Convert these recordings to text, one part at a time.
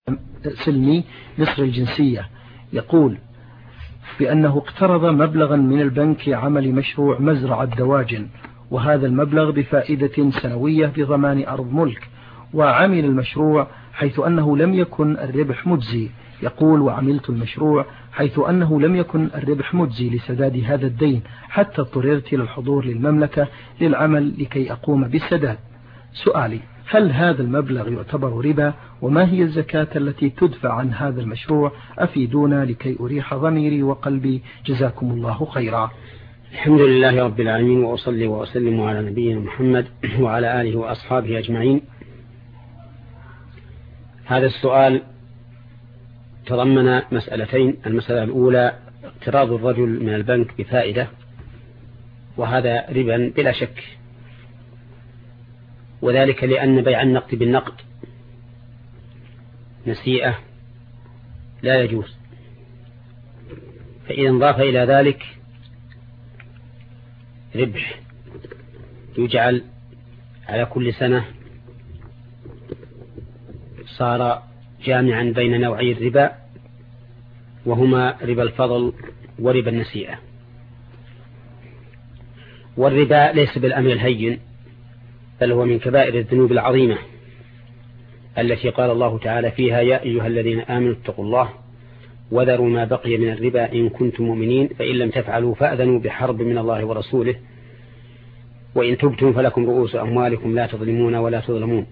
سلمي مصر الجنسية يقول بأنه اقترض مبلغا من البنك لعمل مشروع مزرعة دواجن، وهذا المبلغ بفائدة سنوية بضمان أرض ملك، وعمل المشروع حيث أنه لم يكن الربح مجزي. يقول وعملت المشروع حيث أنه لم يكن الربح مجزي لسداد هذا الدين، حتى اضطررت إلى الحضور للمملكة للعمل لكي أقوم بالسداد. سؤالي: هل هذا المبلغ يعتبر ربا؟ وما هي الزكاة التي تدفع عن هذا المشروع؟ أفيدونا لكي أريح ضميري وقلبي، جزاكم الله خيرا. الحمد لله رب العالمين، وأصلي وأسلم على نبينا محمد وعلى آله وأصحابه أجمعين. هذا السؤال تضمن مسألتين: المسألة الأولى اقتراض الرجل من البنك بفائدة، وهذا ربا بلا شك، وذلك لأن بيع النقد بالنقد نسيئة لا يجوز، فإذا انضاف إلى ذلك ربح يجعل على كل سنة صار جامعا بين نوعي الربا، وهما ربا الفضل وربا النسيئة. والربا ليس بالأمر الهين، بل هو من كبائر الذنوب العظيمة التي قال الله تعالى فيها: يا أيها الذين آمنوا اتقوا الله وذروا ما بقي من الربا إن كنتم مؤمنين فإن لم تفعلوا فأذنوا بحرب من الله ورسوله وإن تبتم فلكم رؤوس أموالكم لا تظلمون ولا تظلمون.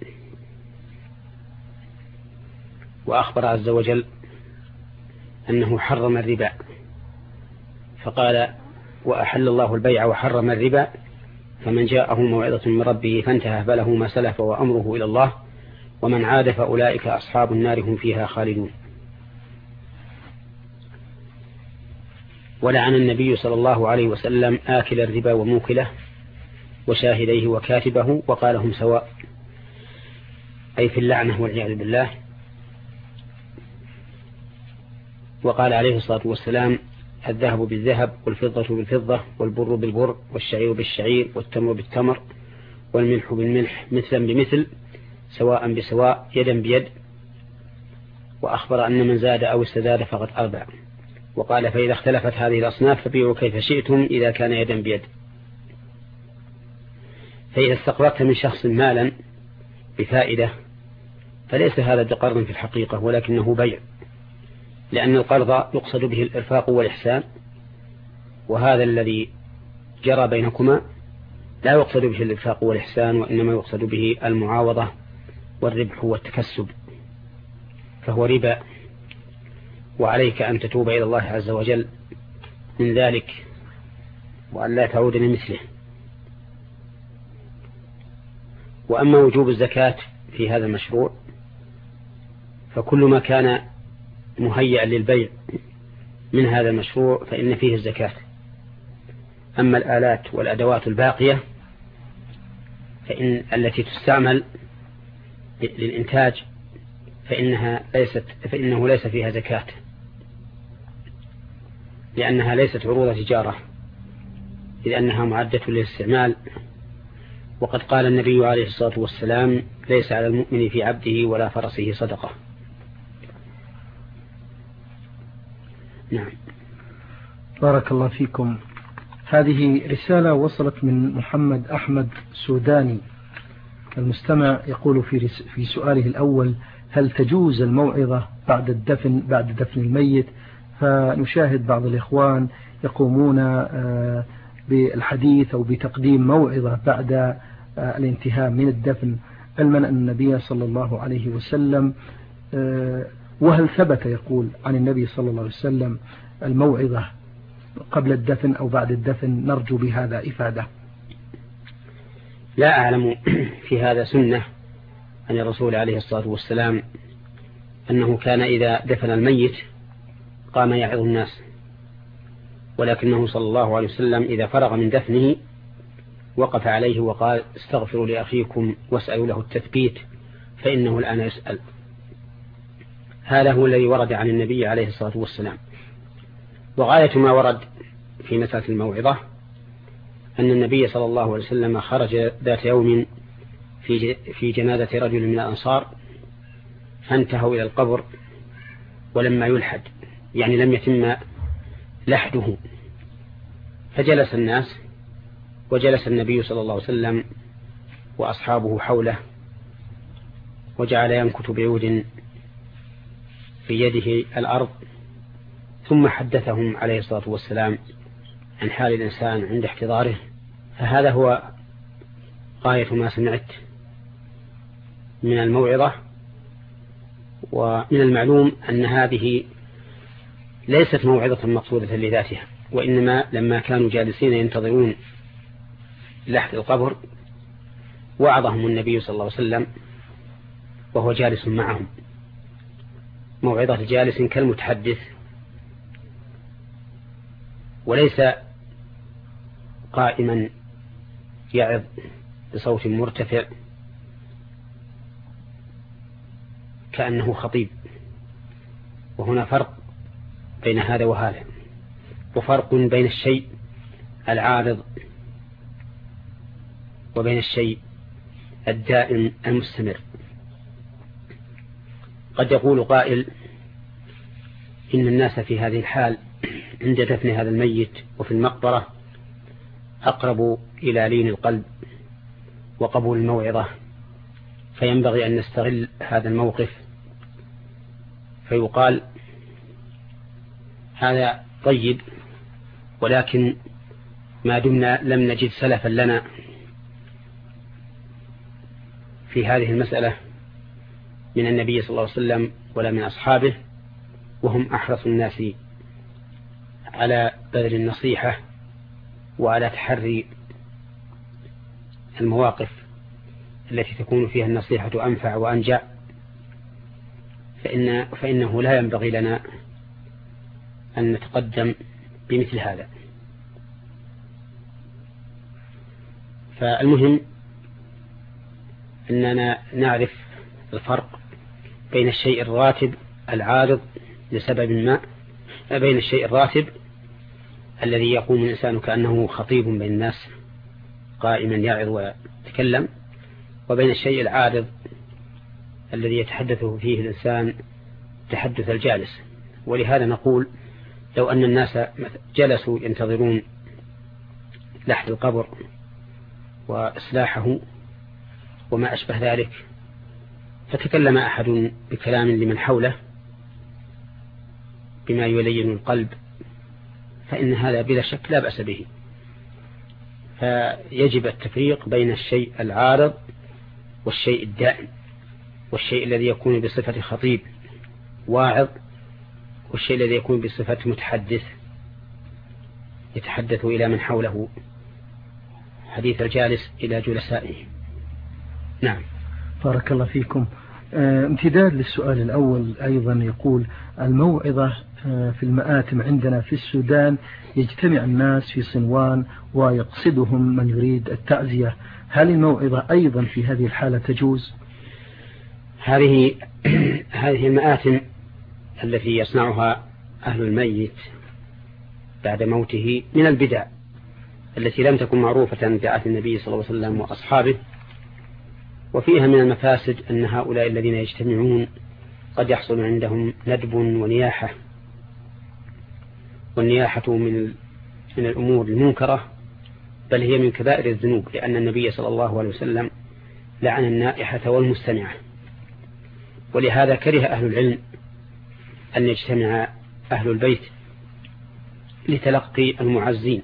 وأخبر عز وجل أنه حرم الربا، فقال: وأحل الله البيع وحرم الربا فمن جاءه موعظة من ربه فانتهى فله ما سلف وأمره إلى الله ومن عاد فأولئك أصحاب النار هم فيها خالدون. ولعن النبي صلى الله عليه وسلم آكل الربا وموكله وشاهديه وكاتبه، وقال: هم سواء، أي في اللعنة والعياذ بالله. وقال عليه الصلاة والسلام: الذهب بالذهب والفضة بالفضة والبر بالبر والشعير بالشعير والتمر بالتمر والملح بالملح مثلا بمثل سواء بسواء يدا بيد. وأخبر أن من زاد أو استزاد فقد أربع. وقال: فإذا اختلفت هذه الأصناف فبيعوا كيف شئتم إذا كان يدا بيد. فإذا استقرضت من شخص مالا بفائدة فليس هذا بقرض في الحقيقة، ولكنه بيع، لأن القرض يقصد به الإرفاق والإحسان، وهذا الذي جرى بينكما لا يقصد به الإرفاق والإحسان، وإنما يقصد به المعاوضة والربح والتكسب، فهو ربا. وعليك أن تتوب إلى الله عز وجل من ذلك وأن لا تعود لمثله. وأما وجوب الزكاة في هذا المشروع فكل ما كان مهيئا للبيع من هذا المشروع فإن فيه الزكاة. أما الآلات والأدوات الباقية التي تستعمل للإنتاج فإنه ليس فيها زكاة، لأنها ليست عروض تجارة، إذ أنها معدة للاستعمال. وقد قال النبي عليه الصلاة والسلام: ليس على المؤمن في عبده ولا فرسه صدقة. نعم. بارك الله فيكم. هذه رسالة وصلت من محمد أحمد سوداني. المستمع يقول في سؤاله الأول: هل تجوز الموعظة بعد دفن الميت؟ فنشاهد بعض الإخوان يقومون بالحديث أو بتقديم موعظة بعد الانتهاء من الدفن، علما أن النبي صلى الله عليه وسلم، وهل ثبت يقول عن النبي صلى الله عليه وسلم الموعظة قبل الدفن أو بعد الدفن؟ نرجو بهذا إفادة. لا أعلم في هذا سنة عن الرسول عليه الصلاة والسلام أنه كان إذا دفن الميت قام يعظ الناس، ولكنه صلى الله عليه وسلم إذا فرغ من دفنه وقف عليه وقال: استغفروا لأخيكم واسألوا له التثبيت فإنه الآن يسأل. هذا هو الذي ورد عن النبي عليه الصلاة والسلام. وغاية ما ورد في مسألة الموعظة أن النبي صلى الله عليه وسلم خرج ذات يوم في جنازة رجل من الأنصار، فانتهوا إلى القبر ولما يلحد، يعني لم يتم لحده، فجلس الناس وجلس النبي صلى الله عليه وسلم وأصحابه حوله، وجعل ينكت بعود في يده الأرض، ثم حدثهم عليه الصلاة والسلام عن حال الإنسان عند احتضاره. فهذا هو غاية ما سمعت من الموعظة. ومن المعلوم أن هذه ليست موعظة مقصودة لذاتها، وإنما لما كانوا جالسين ينتظرون لحد القبر وعظهم النبي صلى الله عليه وسلم وهو جالس معهم، موعظة جالس كالمتحدث، وليس قائما يعظ بصوت مرتفع كأنه خطيب. وهنا فرق بين هذا وهذا، وفرق بين الشيء العارض وبين الشيء الدائم المستمر. قد يقول قائل إن الناس في هذه الحال عند دفن هذا الميت وفي المقبرة أقرب إلى لين القلب وقبول الموعظة، فينبغي أن نستغل هذا الموقف. فيقال هذا طيب، ولكن ما دمنا لم نجد سلفا لنا في هذه المسألة من النبي صلى الله عليه وسلم ولا من أصحابه، وهم أحرص الناس على بذل النصيحة وعلى تحري المواقف التي تكون فيها النصيحة أنفع وأنجع، فإنه لا ينبغي لنا أن نتقدم بمثل هذا. فالمهم أننا نعرف الفرق بين الشيء الراتب العارض لسبب ما، بين الشيء الراتب الذي يقوم الإنسان كأنه خطيب بين الناس قائما يعظ ويتكلم، وبين الشيء العارض الذي يتحدث فيه الإنسان تحدث الجالس. ولهذا نقول لو أن الناس جلسوا ينتظرون لحد القبر وإصلاحه وما أشبه ذلك، فتكلم أحد بكلام لمن حوله بما يلين القلب، فإن هذا بلا شك لا بأس به. فيجب التفريق بين الشيء العارض والشيء الدائم، والشيء الذي يكون بصفة خطيب واعظ، والشيء الذي يكون بصفة متحدث يتحدث إلى من حوله حديث الجالس إلى جلسائه. نعم. بارك الله فيكم. امتداد للسؤال الأول أيضا يقول: الموعظة في المآتم عندنا في السودان يجتمع الناس في صنوان ويقصدهم من يريد التعزية، هل الموعظة أيضا في هذه الحالة تجوز؟ هذه المآتم التي يصنعها أهل الميت بعد موته من البدع التي لم تكن معروفة في عهد النبي صلى الله عليه وسلم وأصحابه، وفيها من المفاسد أن هؤلاء الذين يجتمعون قد يحصل عندهم ندب ونياحة، والنياحة من الأمور المنكرة، بل هي من كبائر الذنوب، لأن النبي صلى الله عليه وسلم لعن النائحة والمستمعة. ولهذا كره أهل العلم أن يجتمع أهل البيت لتلقي المعزين،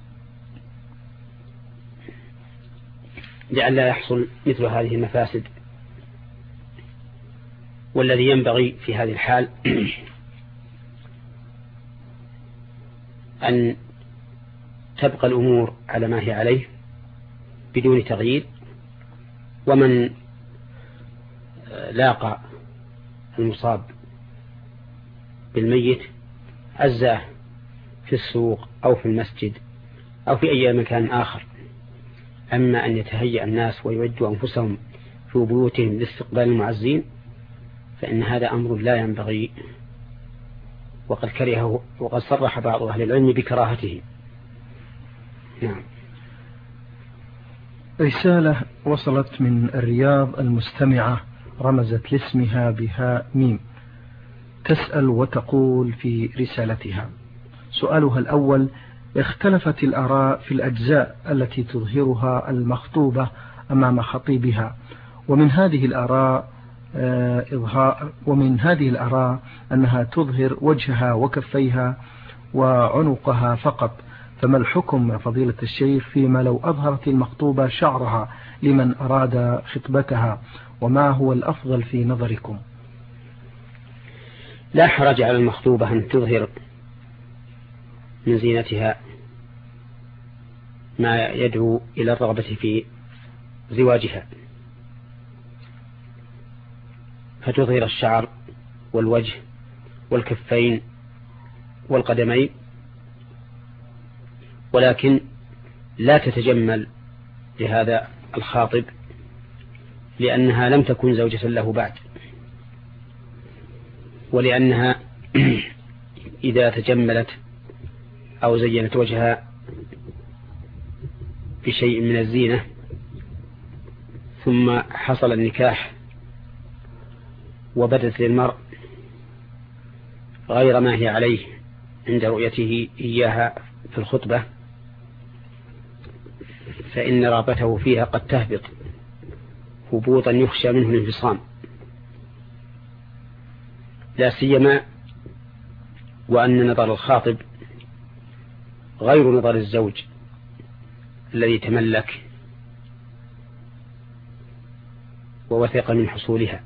لئلا يحصل مثل هذه المفاسد. والذي ينبغي في هذه الحال أن تبقى الأمور على ما هي عليه بدون تغيير، ومن لاقى المصاب بالميت عزاه في السوق أو في المسجد أو في أي مكان آخر. أما أن يتهيأ الناس ويودوا أنفسهم في بيوتهم لاستقبال المعزين فإن هذا أمر لا ينبغي، وقد كرهه وقد صرح بعض أهل العلم بكراهته. نعم. رسالة وصلت من الرياض المستمعة رمزت لاسمها بهاء ميم. تسأل وتقول في رسالتها: سؤالها الأول: اختلفت الآراء في الأجزاء التي تظهرها المخطوبة أمام خطيبها، ومن هذه الآراء أنها تظهر وجهها وكفيها وعنقها فقط، فما الحكم يا فضيلة الشيخ فيما لو أظهرت المخطوبة شعرها لمن أراد خطبتها، وما هو الأفضل في نظركم؟ لا حرج على المخطوبة أن تظهر من زينتها ما يدعو إلى الرغبة في زواجها، فتظهر الشعر والوجه والكفين والقدمين، ولكن لا تتجمل لهذا الخاطب لأنها لم تكن زوجة له بعد، ولأنها إذا تجملت أو زينت وجهها بشيء من الزينة ثم حصل النكاح وبدت للمرء غير ما هي عليه عند رؤيته إياها في الخطبة، فإن رغبته فيها قد تهبط هبوطا يخشى منه الانفصام، لا سيما وأن نظر الخاطب غير نظر الزوج الذي تملك ووثق من حصولها.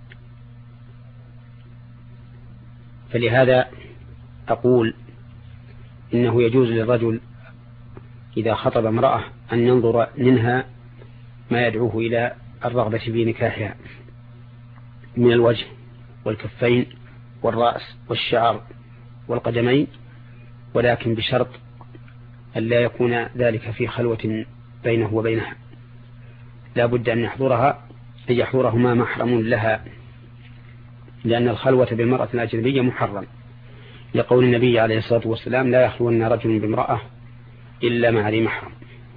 فلهذا أقول إنه يجوز للرجل إذا خطب امرأة أن ينظر منها ما يدعوه إلى الرغبة في نكاحها من الوجه والكفين والرأس والشعر والقدمين، ولكن بشرط أن لا يكون ذلك في خلوة بينه وبينها، لا بد أن يحضرهما محرم لها، لأن الخلوة بالمرأة الأجنبية محرم، لقول النبي عليه الصلاة والسلام: لا يخلون رجل بامرأة إلا مع ذي محرم.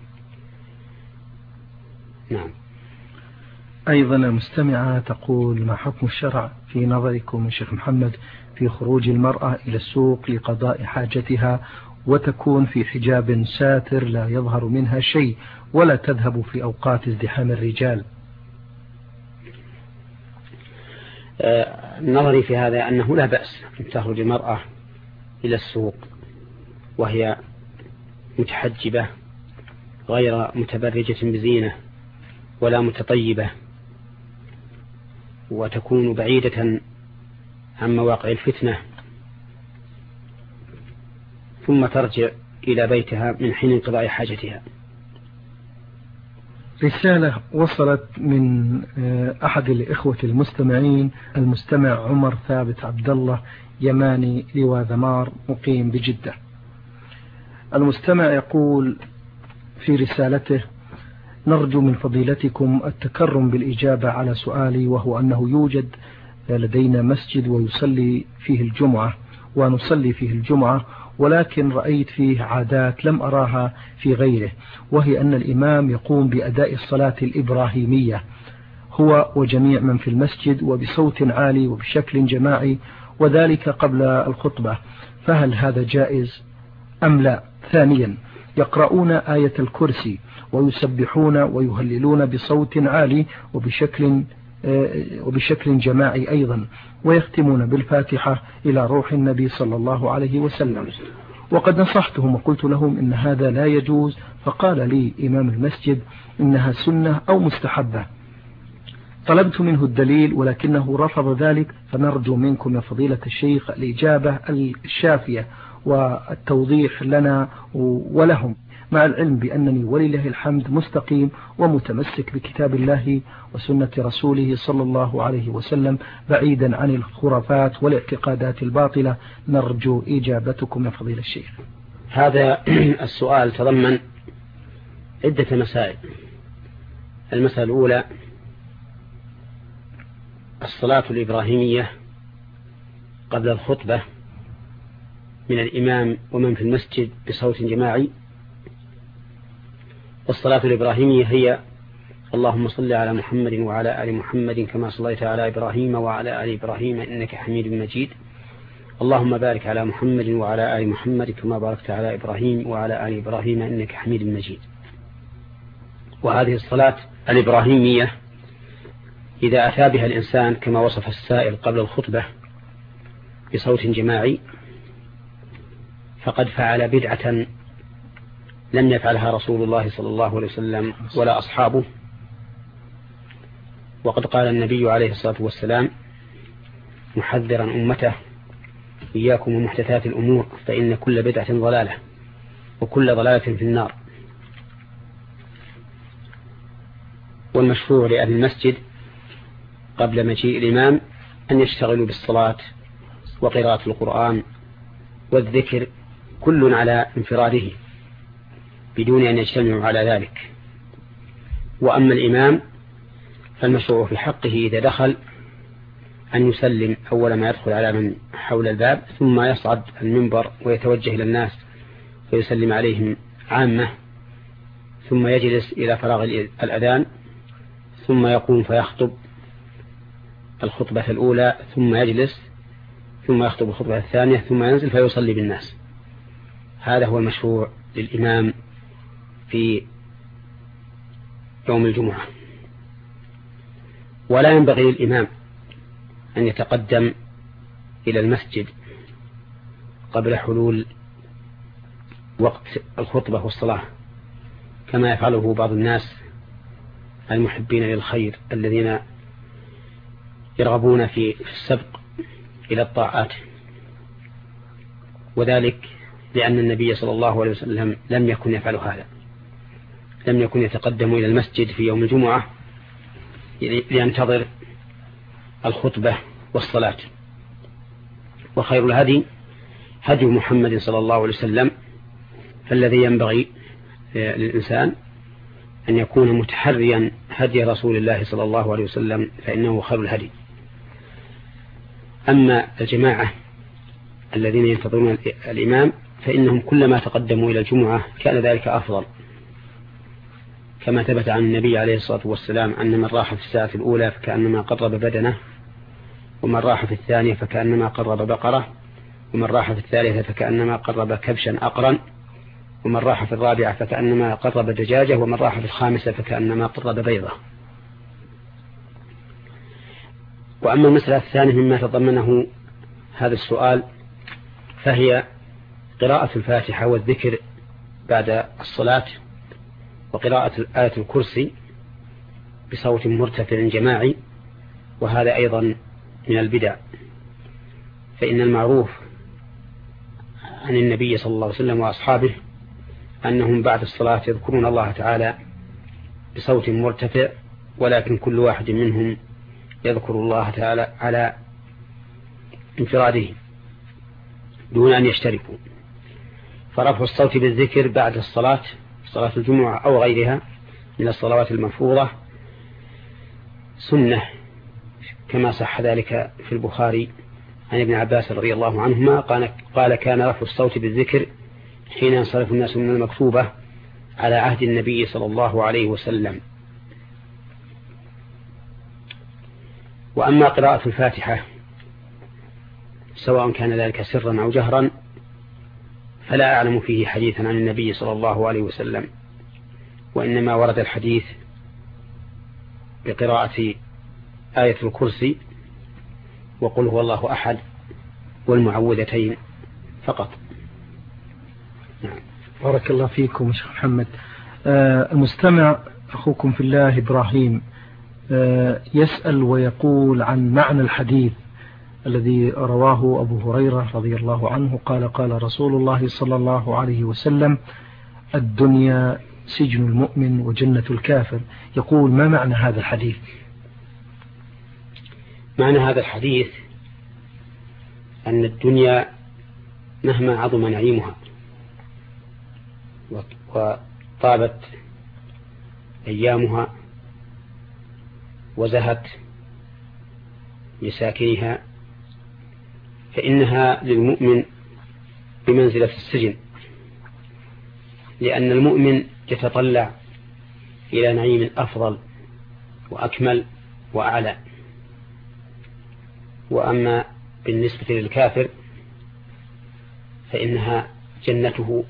نعم. أيضا المستمعة تقول: ما حكم الشرع في نظركم من شيخ محمد في خروج المرأة إلى السوق لقضاء حاجتها وتكون في حجاب ساتر لا يظهر منها شيء ولا تذهب في أوقات ازدحام الرجال؟ نظري في هذا أنه لا بأس أن تخرج المرأة إلى السوق وهي متحجبة غير متبرجة بزينة ولا متطيبة، وتكون بعيدة عن مواقع الفتنة، ثم ترجع إلى بيتها من حين انقضاء حاجتها. رسالة وصلت من أحد الإخوة المستمعين، المستمع عمر ثابت عبد الله يماني لواء ذمار مقيم بجدة. المستمع يقول في رسالته: نرجو من فضيلتكم التكرم بالإجابة على سؤالي، وهو أنه يوجد لدينا مسجد ونصلي فيه الجمعة، ولكن رأيت فيه عادات لم أراها في غيره، وهي أن الإمام يقوم بأداء الصلاة الإبراهيمية هو وجميع من في المسجد وبصوت عالي وبشكل جماعي، وذلك قبل الخطبة، فهل هذا جائز أم لا؟ ثانيا، يقرؤون آية الكرسي ويسبحون ويهللون بصوت عالي وبشكل جماعي أيضا، ويختمون بالفاتحة إلى روح النبي صلى الله عليه وسلم، وقد نصحتهم وقلت لهم إن هذا لا يجوز، فقال لي إمام المسجد إنها سنة أو مستحبة. طلبت منه الدليل ولكنه رفض ذلك، فنرجو منكم يا فضيلة الشيخ الإجابة الشافية والتوضيح لنا ولهم، مع العلم بأنني ولله الحمد مستقيم ومتمسك بكتاب الله وسنة رسوله صلى الله عليه وسلم، بعيدا عن الخرافات والاعتقادات الباطلة. نرجو إجابتكم يا فضيلة الشيخ. هذا السؤال تضمن عدة مسائل. المسألة الأولى: الصلاة الإبراهيمية قبل الخطبة من الإمام ومن في المسجد بصوت جماعي. والصلاة الإبراهيمية هي اللهم صل على محمد وعلى آل محمد كما صليت على إبراهيم وعلى آل إبراهيم إنك حميد مجيد. اللهم بارك على محمد وعلى آل محمد كما باركت على إبراهيم وعلى آل إبراهيم إنك حميد مجيد. وهذه الصلاة الإبراهيمية إذا أتى بها الإنسان كما وصف السائل قبل الخطبة بصوت جماعي فقد فعل بدعة لم يفعلها رسول الله صلى الله عليه وسلم ولا أصحابه. وقد قال النبي عليه الصلاة والسلام محذرا أمته إياكم ومحدثات الأمور فإن كل بدعة ضلالة وكل ضلالة في النار. والمشروع لأهل المسجد قبل مجيء الإمام أن يشتغلوا بالصلاة وقراءة القرآن والذكر كل على انفراده بدون أن يجتمعوا على ذلك. وأما الإمام فالمشروع في حقه إذا دخل أن يسلم أول ما يدخل على من حول الباب ثم يصعد المنبر ويتوجه إلى الناس ويسلم عليهم عامة ثم يجلس إلى فراغ الأذان ثم يقوم فيخطب الخطبة الأولى ثم يجلس ثم يخطب الخطبة الثانية ثم ينزل فيصلي بالناس. هذا هو المشروع للإمام في يوم الجمعة. ولا ينبغي للإمام أن يتقدم إلى المسجد قبل حلول وقت الخطبة والصلاة كما يفعله بعض الناس المحبين للخير الذين يرغبون في السبق إلى الطاعات. وذلك لأن النبي صلى الله عليه وسلم لم يكن يفعل هذا، لم يكن يتقدم إلى المسجد في يوم الجمعة لينتظر الخطبة والصلاة. وخير الهدي هدي محمد صلى الله عليه وسلم، فالذي ينبغي للإنسان أن يكون متحريا هدي رسول الله صلى الله عليه وسلم فإنه خير الهدي. أما الجماعة الذين ينتظرون الإمام فإنهم كلما تقدموا إلى الجمعة كان ذلك أفضل، كما ثبت عن النبي عليه الصلاة والسلام أن من راح في الساعة الأولى فكأنما قرب بدنه، ومن راح في الثانية فكأنما قرب بقرة، ومن راح في الثالثة فكأنما قرب كبشا أقرا، ومن راح في الرابعة فكأنما قرب دجاجة، ومن راح في الخامسة فكأنما قرب بيضة. وأما المسألة الثانية مما تضمنه هذا السؤال فهي قراءة الفاتحة والذكر بعد الصلاة وقراءة آية الكرسي بصوت مرتفع جماعي، وهذا أيضا من البدع. فإن المعروف عن النبي صلى الله عليه وسلم وأصحابه أنهم بعد الصلاة يذكرون الله تعالى بصوت مرتفع، ولكن كل واحد منهم يذكر الله تعالى على انفراده دون أن يشتركوا. فرفع الصوت بالذكر بعد الصلاة، صلاة الجمعة أو غيرها من الصلوات المفروضة، سنة كما صح ذلك في البخاري عن ابن عباس رضي الله عنهما قال كان رفع الصوت بالذكر حين ينصرف الناس من المكتوبة على عهد النبي صلى الله عليه وسلم. وأما قراءة الفاتحة سواء كان ذلك سرا أو جهرا فلا أعلم فيه حديثا عن النبي صلى الله عليه وسلم، وإنما ورد الحديث بقراءة آية الكرسي وقل هو الله أحد والمعوذتين فقط. نعم. بارك الله فيكم شيخ محمد. المستمع أخوكم في الله إبراهيم يسأل ويقول عن معنى الحديث الذي رواه أبو هريرة رضي الله عنه قال قال رسول الله صلى الله عليه وسلم الدنيا سجن المؤمن وجنة الكافر. يقول ما معنى هذا الحديث؟ معنى هذا الحديث أن الدنيا مهما عظم نعيمها وطابت أيامها وزهت لساكنها فإنها للمؤمن بمنزلة السجن، لأن المؤمن يتطلع إلى نعيم أفضل وأكمل وأعلى. وأما بالنسبة للكافر فإنها جنته،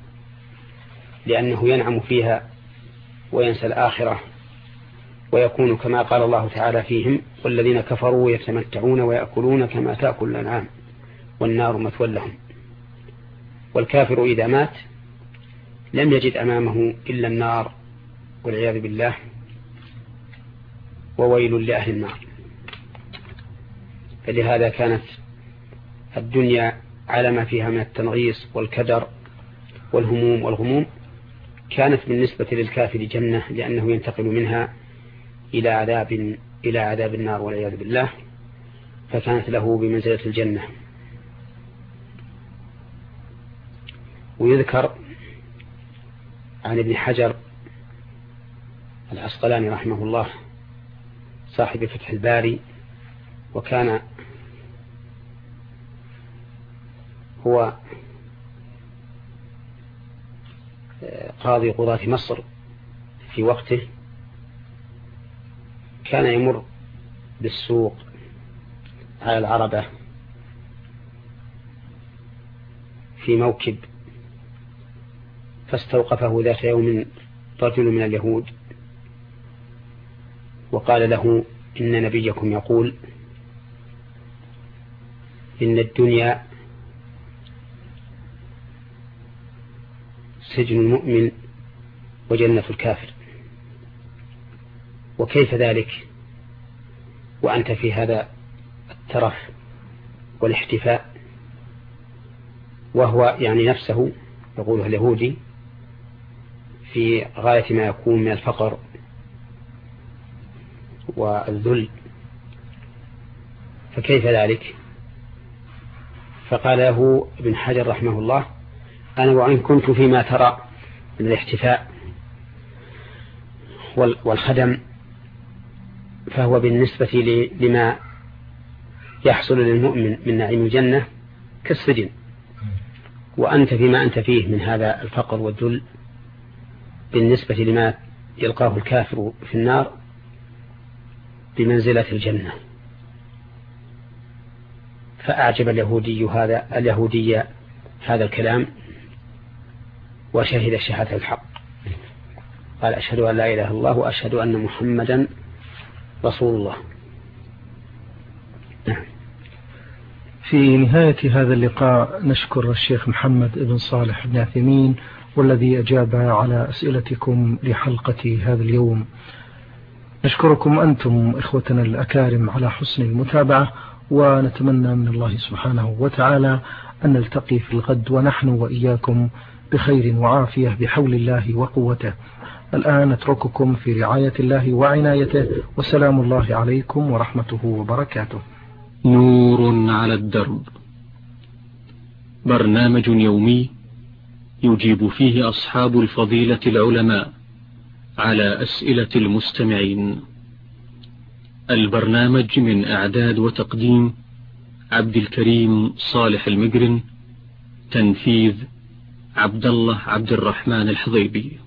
لأنه ينعم فيها وينسى الآخرة، ويكون كما قال الله تعالى فيهم: والذين كفروا يتمتعون ويأكلون كما تأكل الأنعام والنار مثوى لهم. والكافر إذا مات لم يجد أمامه إلا النار والعياذ بالله، وويل لأهل النار. فلهذا كانت الدنيا على ما فيها من التنغيص والكدر والهموم والغموم كانت بالنسبة للكافر جنة، لأنه ينتقل منها إلى عذاب النار والعياذ بالله، فكانت له بمنزلة الجنة. ويذكر عن ابن حجر العسقلاني رحمه الله صاحب فتح الباري، وكان هو قاضي قضاة مصر في وقته، كان يمر بالسوق على العربة في موكب، فاستوقفه ذات يوم رجل من اليهود وقال له: إن نبيكم يقول إن الدنيا سجن المؤمن وجنة الكافر، وكيف ذلك وأنت في هذا الترف والاحتفاء؟ وهو يعني نفسه يقوله اليهودي في غاية ما يكون من الفقر والذل، فكيف ذلك؟ فقال له ابن حجر رحمه الله: أنا وإن كنت فيما ترى من الاحتفاء والخدم، فهو بالنسبة لما يحصل للمؤمن من نعيم الجنة كالسجن، وأنت فيما أنت فيه من هذا الفقر والذل بالنسبة لما يلقاه الكافر في النار بمنزلة الجنة. فأعجب اليهودي هذا الكلام، وشهد شهادة الحق، قال: أشهد أن لا إله إلا الله وأشهد أن محمدا رسول الله. نعم. في نهاية هذا اللقاء نشكر الشيخ محمد بن صالح بن عثيمين والذي أجاب على أسئلتكم لحلقة هذا اليوم. نشكركم أنتم إخوتنا الأكارم على حسن المتابعة، ونتمنى من الله سبحانه وتعالى أن نلتقي في الغد ونحن وإياكم بخير وعافية بحول الله وقوته. الآن نترككم في رعاية الله وعنايته، وسلام الله عليكم ورحمته وبركاته. نور على الدرب، برنامج يومي يجيب فيه أصحاب الفضيلة العلماء على أسئلة المستمعين. البرنامج من إعداد وتقديم عبد الكريم صالح المقرن، تنفيذ عبد الله عبد الرحمن الحضيبي.